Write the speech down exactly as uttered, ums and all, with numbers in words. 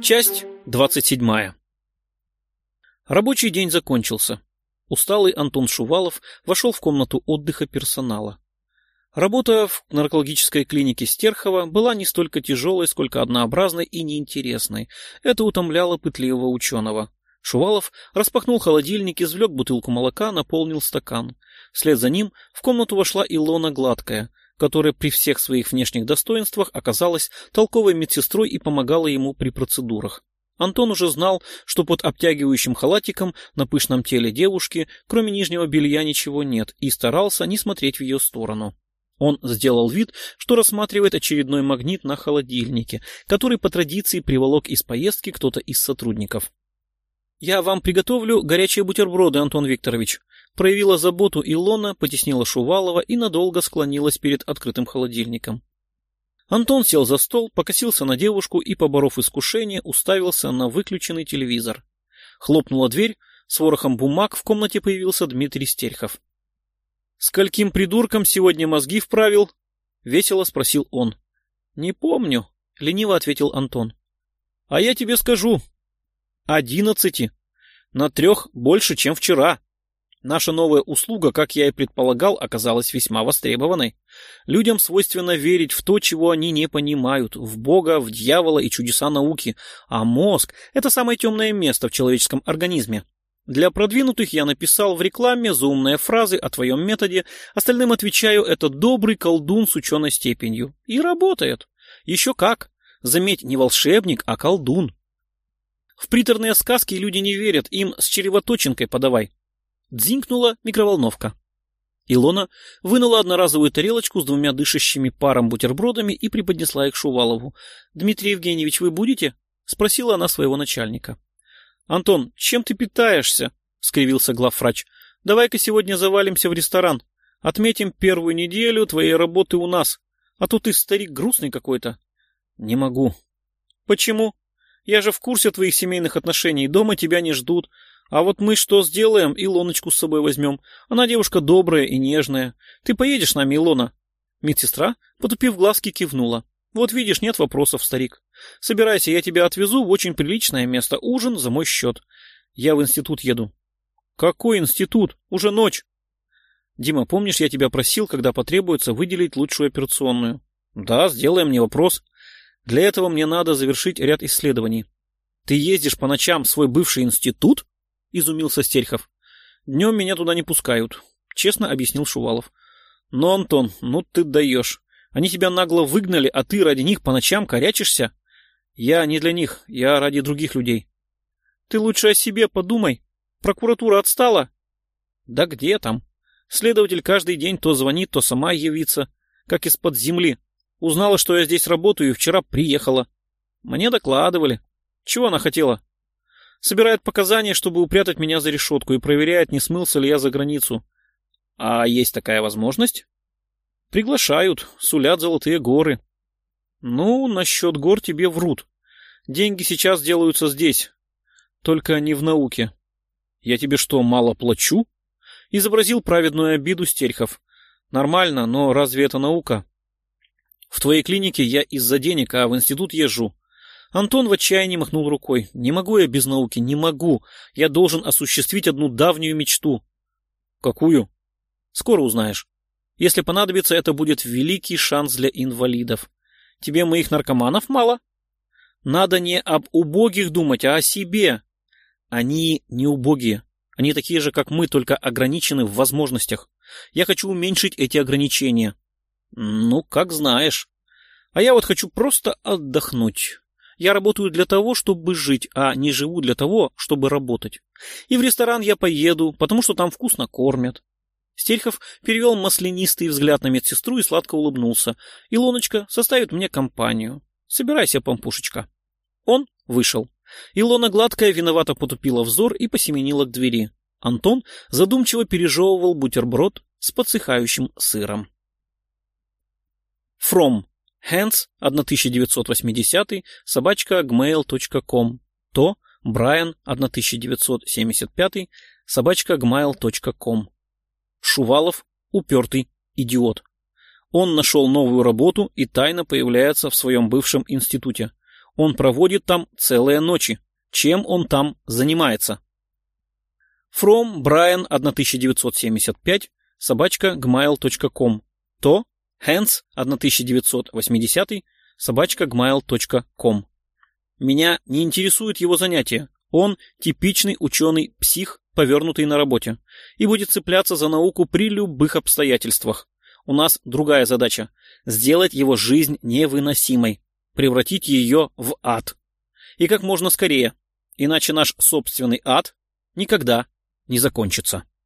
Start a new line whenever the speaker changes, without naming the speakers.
Часть двадцать седьмая. Рабочий день закончился. Усталый Антон Шувалов вошел в комнату отдыха персонала. Работа в наркологической клинике Стерхова была не столько тяжелой, сколько однообразной и неинтересной. Это утомляло пытливого ученого. Шувалов распахнул холодильник, извлек бутылку молока, наполнил стакан. Вслед за ним в комнату вошла Илона Гладкая, которая при всех своих внешних достоинствах оказалась толковой медсестрой и помогала ему при процедурах. Антон уже знал, что под обтягивающим халатиком на пышном теле девушки, кроме нижнего белья, ничего нет, и старался не смотреть в ее сторону. Он сделал вид, что рассматривает очередной магнит на холодильнике, который по традиции приволок из поездки кто-то из сотрудников. «Я вам приготовлю горячие бутерброды, Антон Викторович», проявила заботу Илона, потеснила Шувалова и надолго склонилась перед открытым холодильником. Антон сел за стол, покосился на девушку и, поборов искушение, уставился на выключенный телевизор. Хлопнула дверь, с ворохом бумаг в комнате появился Дмитрий Стерхов. «Скольким придуркам сегодня мозги вправил?» — весело спросил он. «Не помню», — лениво ответил Антон. «А я тебе скажу. Одиннадцати. На трех больше, чем вчера. Наша новая услуга, как я и предполагал, оказалась весьма востребованной. Людям свойственно верить в то, чего они не понимают, в Бога, в дьявола и чудеса науки. А мозг — это самое темное место в человеческом организме. Для продвинутых я написал в рекламе заумные фразы о твоем методе, остальным отвечаю, это добрый колдун с ученой степенью. И работает. Еще как. Заметь, не волшебник, а колдун. В приторные сказки люди не верят, им с червоточинкой подавай. Дзинкнула микроволновка. Илона вынула одноразовую тарелочку с двумя дышащими паром бутербродами и преподнесла их Шувалову. «Дмитрий Евгеньевич, вы будете?» — спросила она своего начальника. «Антон, чем ты питаешься?» — скривился главврач. «Давай-ка сегодня завалимся в ресторан. Отметим первую неделю твоей работы у нас. А то ты, старик, грустный какой-то». «Не могу». «Почему? Я же в курсе твоих семейных отношений. Дома тебя не ждут. А вот мы что сделаем? Илоночку с собой возьмем. Она девушка добрая и нежная. Ты поедешь с нами, Илона?» Медсестра, потупив глазки, кивнула. «Вот видишь, нет вопросов, старик. Собирайся, я тебя отвезу в очень приличное место. Ужин за мой счет. Я в институт еду». «Какой институт? Уже ночь». «Дима, помнишь, я тебя просил, когда потребуется, выделить лучшую операционную?» «Да, сделаем, не вопрос. Для этого мне надо завершить ряд исследований». «Ты ездишь по ночам в свой бывший институт?» — изумился Стерхов. «Днем меня туда не пускают», — честно объяснил Шувалов. «Но, Антон, ну ты даешь. Они тебя нагло выгнали, а ты ради них по ночам корячишься? Я не для них, я ради других людей». «Ты лучше о себе подумай. Прокуратура отстала?» «Да где там? Следователь каждый день то звонит, то сама явится, как из-под земли. Узнала, что я здесь работаю, и вчера приехала. Мне докладывали. Чего она хотела? Собирает показания, чтобы упрятать меня за решетку, и проверяет, не смылся ли я за границу. А есть такая возможность?» «Приглашают, сулят золотые горы». «Ну, насчет гор тебе врут. Деньги сейчас делаются здесь, только не в науке». «Я тебе что, мало плачу?» — изобразил праведную обиду Стерхов. «Нормально, но разве это наука? В твоей клинике я из-за денег, а в институт езжу». Антон в отчаянии махнул рукой. «Не могу я без науки, не могу. Я должен осуществить одну давнюю мечту». «Какую?» «Скоро узнаешь. Если понадобится, это будет великий шанс для инвалидов. Тебе моих наркоманов мало? Надо не об убогих думать, а о себе. Они не убогие. Они такие же, как мы, только ограничены в возможностях. Я хочу уменьшить эти ограничения». «Ну, как знаешь. А я вот хочу просто отдохнуть. Я работаю для того, чтобы жить, а не живу для того, чтобы работать. И в ресторан я поеду, потому что там вкусно кормят». Стерхов перевел маслянистый взгляд на медсестру и сладко улыбнулся. «Илоночка составит мне компанию. Собирайся, пампушечка». Он вышел. Илона Гладкая виновато потупила взор и посеменила к двери. Антон задумчиво пережевывал бутерброд с подсыхающим сыром. From Hands тысяча девятьсот восьмидесятый собачка gmail точка ком. То Брайан тысяча девятьсот семьдесят пятый собачка gmail точка ком. Шувалов — упертый идиот. Он нашел новую работу и тайно появляется в своем бывшем институте. Он проводит там целые ночи. Чем он там занимается? From Brian тысяча девятьсот семьдесят пять собачка gmail точка ком. То Hans тысяча девятьсот восьмидесятый собачка gmail точка ком. Меня не интересует его занятие. Он типичный ученый-псих, повернутый на работе, и будет цепляться за науку при любых обстоятельствах. У нас другая задача – сделать его жизнь невыносимой, превратить ее в ад. И как можно скорее, иначе наш собственный ад никогда не закончится.